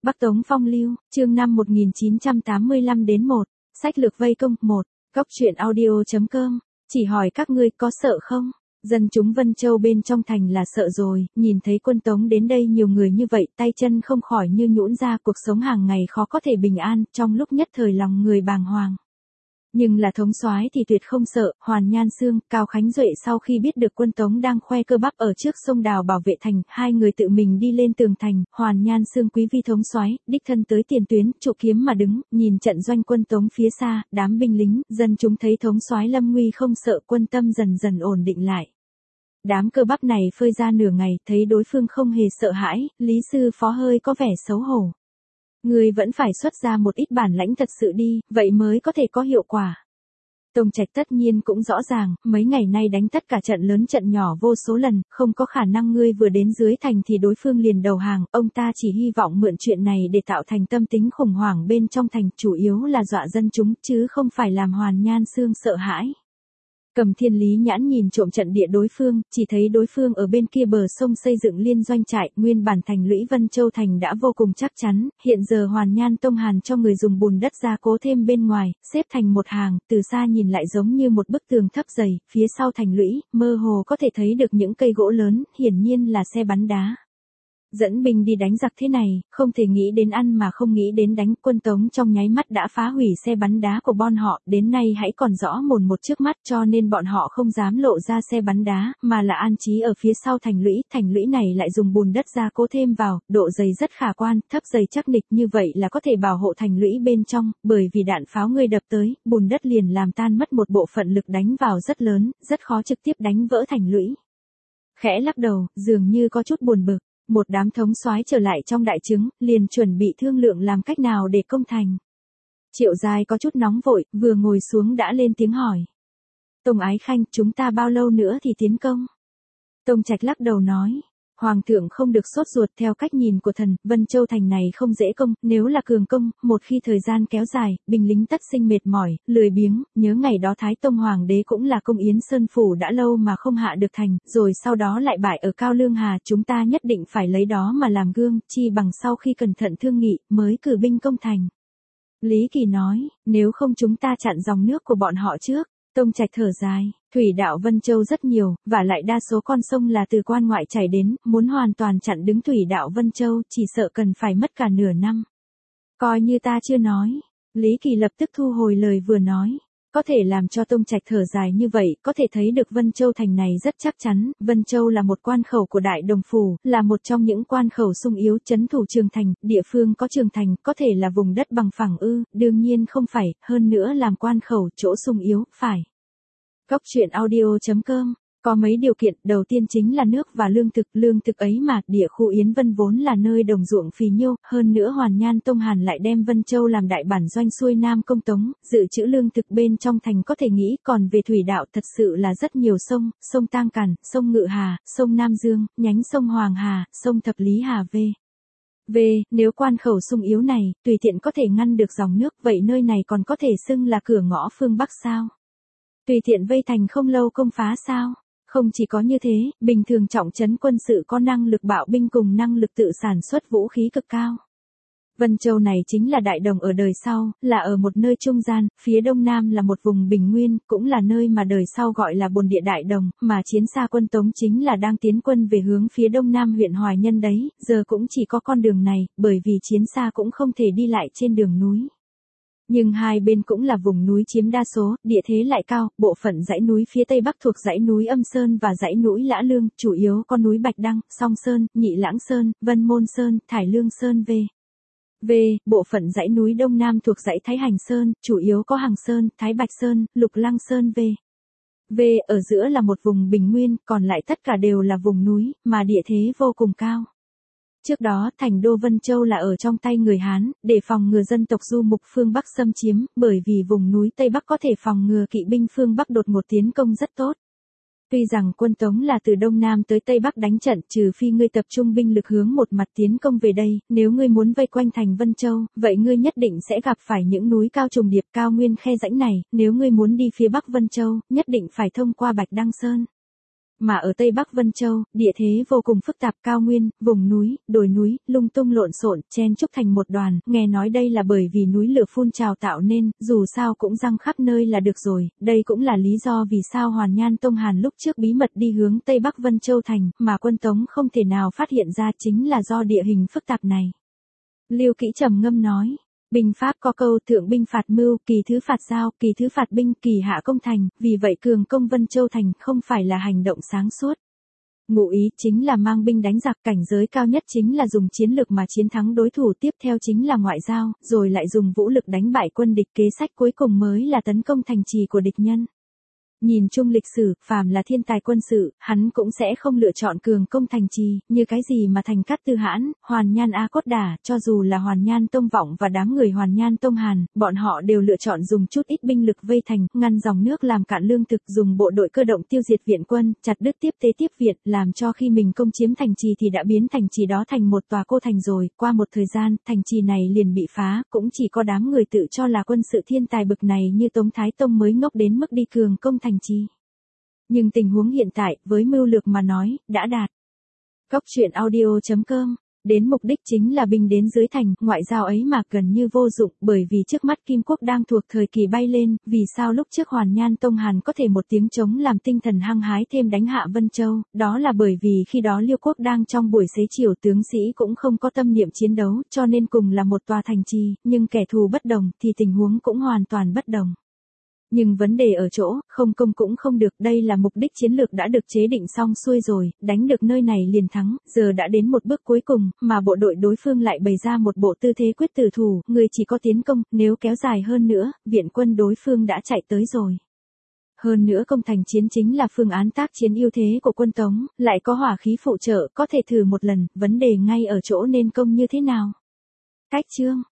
Bắc Tống Phong Lưu, chương 5 1985 đến 1, sách lược vây công 1, góc truyện audio.com, chỉ hỏi các ngươi có sợ không? Dân chúng Vân Châu bên trong thành là sợ rồi, nhìn thấy quân Tống đến đây nhiều người như vậy, tay chân không khỏi như nhũn ra, cuộc sống hàng ngày khó có thể bình an, trong lúc nhất thời lòng người bàng hoàng. Nhưng là thống soái thì tuyệt không sợ, Hoàn Nhan Xương, Cao Khánh Duệ sau khi biết được quân Tống đang khoe cơ bắp ở trước sông Đào bảo vệ thành, hai người tự mình đi lên tường thành, Hoàn Nhan Xương quý vi thống soái, đích thân tới tiền tuyến, trụ kiếm mà đứng, nhìn trận doanh quân Tống phía xa, đám binh lính, dân chúng thấy thống soái lâm nguy không sợ, quân tâm dần dần ổn định lại. Đám cơ bắp này phơi ra nửa ngày, thấy đối phương không hề sợ hãi, Lý sư phó hơi có vẻ xấu hổ. Người vẫn phải xuất ra một ít bản lãnh thật sự đi, vậy mới có thể có hiệu quả. Tông Trạch tất nhiên cũng rõ ràng, mấy ngày nay đánh tất cả trận lớn trận nhỏ vô số lần, không có khả năng ngươi vừa đến dưới thành thì đối phương liền đầu hàng, ông ta chỉ hy vọng mượn chuyện này để tạo thành tâm tính khủng hoảng bên trong thành, chủ yếu là dọa dân chúng, chứ không phải làm Hoàn Nhan Xương sợ hãi. Cầm Thiên Lý nhãn nhìn trộm trận địa đối phương, chỉ thấy đối phương ở bên kia bờ sông xây dựng liên doanh trại, nguyên bản thành lũy Vân Châu thành đã vô cùng chắc chắn, hiện giờ Hoàn Nhan Tông Hàn cho người dùng bùn đất gia cố thêm bên ngoài, xếp thành một hàng, từ xa nhìn lại giống như một bức tường thấp dày, phía sau thành lũy, mơ hồ có thể thấy được những cây gỗ lớn, hiển nhiên là xe bắn đá. Dẫn binh đi đánh giặc thế này, không thể nghĩ đến ăn mà không nghĩ đến đánh, quân Tống trong nháy mắt đã phá hủy xe bắn đá của bọn họ, đến nay hãy còn rõ mồn một trước mắt, cho nên bọn họ không dám lộ ra xe bắn đá, mà là an trí ở phía sau thành lũy này lại dùng bùn đất gia cố thêm vào, độ dày rất khả quan, thấp dày chắc nịch, như vậy là có thể bảo hộ thành lũy bên trong, bởi vì đạn pháo người đập tới, bùn đất liền làm tan mất một bộ phận lực đánh vào rất lớn, rất khó trực tiếp đánh vỡ thành lũy. Khẽ lắc đầu, dường như có chút buồn bực. Một đám thống soái trở lại trong đại trướng, liền chuẩn bị thương lượng làm cách nào để công thành. Triệu Giai có chút nóng vội, vừa ngồi xuống đã lên tiếng hỏi. Tông Ái Khanh, chúng ta bao lâu nữa thì tiến công? Tông Trạch lắc đầu nói. Hoàng thượng không được sốt ruột, theo cách nhìn của thần, Vân Châu thành này không dễ công, nếu là cường công, một khi thời gian kéo dài, binh lính tất sinh mệt mỏi, lười biếng, nhớ ngày đó Thái Tông Hoàng đế cũng là công Yến Sơn Phủ đã lâu mà không hạ được thành, rồi sau đó lại bại ở Cao Lương Hà, chúng ta nhất định phải lấy đó mà làm gương, chi bằng sau khi cẩn thận thương nghị, mới cử binh công thành. Lý Kỳ nói, nếu không chúng ta chặn dòng nước của bọn họ trước. Tông Trạch thở dài, thủy đạo Vân Châu rất nhiều, và lại đa số con sông là từ quan ngoại chảy đến, muốn hoàn toàn chặn đứng thủy đạo Vân Châu, chỉ sợ cần phải mất cả nửa năm. Coi như ta chưa nói. Lý Kỳ lập tức thu hồi lời vừa nói. Có thể làm cho Tông Trạch thở dài như vậy, có thể thấy được Vân Châu thành này rất chắc chắn, Vân Châu là một quan khẩu của Đại Đồng Phủ, là một trong những quan khẩu sung yếu trấn thủ Trường Thành, địa phương có Trường Thành, có thể là vùng đất bằng phẳng đương nhiên không phải, hơn nữa làm quan khẩu, chỗ sung yếu, phải. Góc truyện audio.com có mấy điều kiện, đầu tiên chính là nước và lương thực ấy mà, địa khu Yến Vân vốn là nơi đồng ruộng phì nhiêu, hơn nữa Hoàn Nhan Tông Hàn lại đem Vân Châu làm đại bản doanh xuôi Nam công Tống, dự trữ lương thực bên trong thành có thể nghĩ, còn về thủy đạo thật sự là rất nhiều sông, sông Tang Càn, sông Ngự Hà, sông Nam Dương, nhánh sông Hoàng Hà, sông Thập Lý Hà nếu quan khẩu sung yếu này, tùy tiện có thể ngăn được dòng nước, vậy nơi này còn có thể xưng là cửa ngõ phương Bắc sao? Tùy tiện vây thành không lâu công phá sao? Không chỉ có như thế, bình thường trọng trấn quân sự có năng lực bạo binh cùng năng lực tự sản xuất vũ khí cực cao. Vân Châu này chính là Đại Đồng ở đời sau, là ở một nơi trung gian, phía đông nam là một vùng bình nguyên, cũng là nơi mà đời sau gọi là bồn địa Đại Đồng, mà chiến xa quân Tống chính là đang tiến quân về hướng phía đông nam huyện Hoài Nhân đấy, giờ cũng chỉ có con đường này, bởi vì chiến xa cũng không thể đi lại trên đường núi. Nhưng hai bên cũng là vùng núi chiếm đa số, địa thế lại cao, bộ phận dãy núi phía tây bắc thuộc dãy núi Âm Sơn và dãy núi Lã Lương, chủ yếu có núi Bạch Đăng, Song Sơn, Nhị Lãng Sơn, Vân Môn Sơn, Thải Lương Sơn bộ phận dãy núi đông nam thuộc dãy Thái Hành Sơn, chủ yếu có Hằng Sơn, Thái Bạch Sơn, Lục Lăng Sơn ở giữa là một vùng bình nguyên, còn lại tất cả đều là vùng núi, mà địa thế vô cùng cao. Trước đó, thành đô Vân Châu là ở trong tay người Hán, để phòng ngừa dân tộc du mục phương Bắc xâm chiếm, bởi vì vùng núi Tây Bắc có thể phòng ngừa kỵ binh phương Bắc đột ngột tiến công rất tốt. Tuy rằng quân Tống là từ Đông Nam tới Tây Bắc đánh trận, trừ phi ngươi tập trung binh lực hướng một mặt tiến công về đây, nếu ngươi muốn vây quanh thành Vân Châu, vậy ngươi nhất định sẽ gặp phải những núi cao trùng điệp, cao nguyên khe rãnh này, nếu ngươi muốn đi phía Bắc Vân Châu, nhất định phải thông qua Bạch Đăng Sơn. mà ở Tây Bắc Vân Châu, địa thế vô cùng phức tạp, cao nguyên, vùng núi, đồi núi, lung tung lộn xộn, chen chúc thành một đoàn, nghe nói đây là bởi vì núi lửa phun trào tạo nên, dù sao cũng răng khắp nơi là được rồi, đây cũng là lý do vì sao Hoàn Nhan Tông Hàn lúc trước bí mật đi hướng Tây Bắc Vân Châu thành, mà quân Tống không thể nào phát hiện ra, chính là do địa hình phức tạp này. Lưu Kĩ trầm ngâm nói. Binh pháp có câu thượng binh phạt mưu, kỳ thứ phạt giao, kỳ thứ phạt binh, kỳ hạ công thành, vì vậy cường công Vân Châu thành không phải là hành động sáng suốt. Ngụ ý chính là mang binh đánh giặc, cảnh giới cao nhất chính là dùng chiến lược mà chiến thắng đối thủ, tiếp theo chính là ngoại giao, rồi lại dùng vũ lực đánh bại quân địch, kế sách cuối cùng mới là tấn công thành trì của địch nhân. Nhìn chung lịch sử, phàm là thiên tài quân sự, hắn cũng sẽ không lựa chọn cường công thành trì, như cái gì mà Thành Cát Tư Hãn, Hoàn Nhan A Cốt Đả, cho dù là Hoàn Nhan Tông Vọng và đám người Hoàn Nhan Tông Hàn, bọn họ đều lựa chọn dùng chút ít binh lực vây thành, ngăn dòng nước làm cạn lương thực, dùng bộ đội cơ động tiêu diệt viện quân, chặt đứt tiếp tế tiếp viện, làm cho khi mình công chiếm thành trì thì đã biến thành trì đó thành một tòa cô thành rồi, qua một thời gian, thành trì này liền bị phá, cũng chỉ có đám người tự cho là quân sự thiên tài bực này như Tống Thái Tông mới ngốc đến mức đi cường công thành trì. Nhưng tình huống hiện tại, với mưu lược mà nói, đã đạt. Góc truyện audio.com, đến mục đích chính là binh đến dưới thành, ngoại giao ấy mà gần như vô dụng, bởi vì trước mắt Kim Quốc đang thuộc thời kỳ bay lên, vì sao lúc trước Hoàn Nhan Tông Hàn có thể một tiếng trống làm tinh thần hăng hái thêm đánh hạ Vân Châu, đó là bởi vì khi đó Liêu Quốc đang trong buổi xế chiều, tướng sĩ cũng không có tâm niệm chiến đấu, cho nên cùng là một tòa thành trì, nhưng kẻ thù bất đồng, thì tình huống cũng hoàn toàn bất đồng. Nhưng vấn đề ở chỗ, không công cũng không được, đây là mục đích chiến lược đã được chế định xong xuôi rồi, đánh được nơi này liền thắng, giờ đã đến một bước cuối cùng, mà bộ đội đối phương lại bày ra một bộ tư thế quyết tử thủ, người chỉ có tiến công, nếu kéo dài hơn nữa, viện quân đối phương đã chạy tới rồi. Hơn nữa công thành chiến chính là phương án tác chiến ưu thế của quân Tống, lại có hỏa khí phụ trợ, có thể thử một lần, vấn đề ngay ở chỗ nên công như thế nào. Cách chương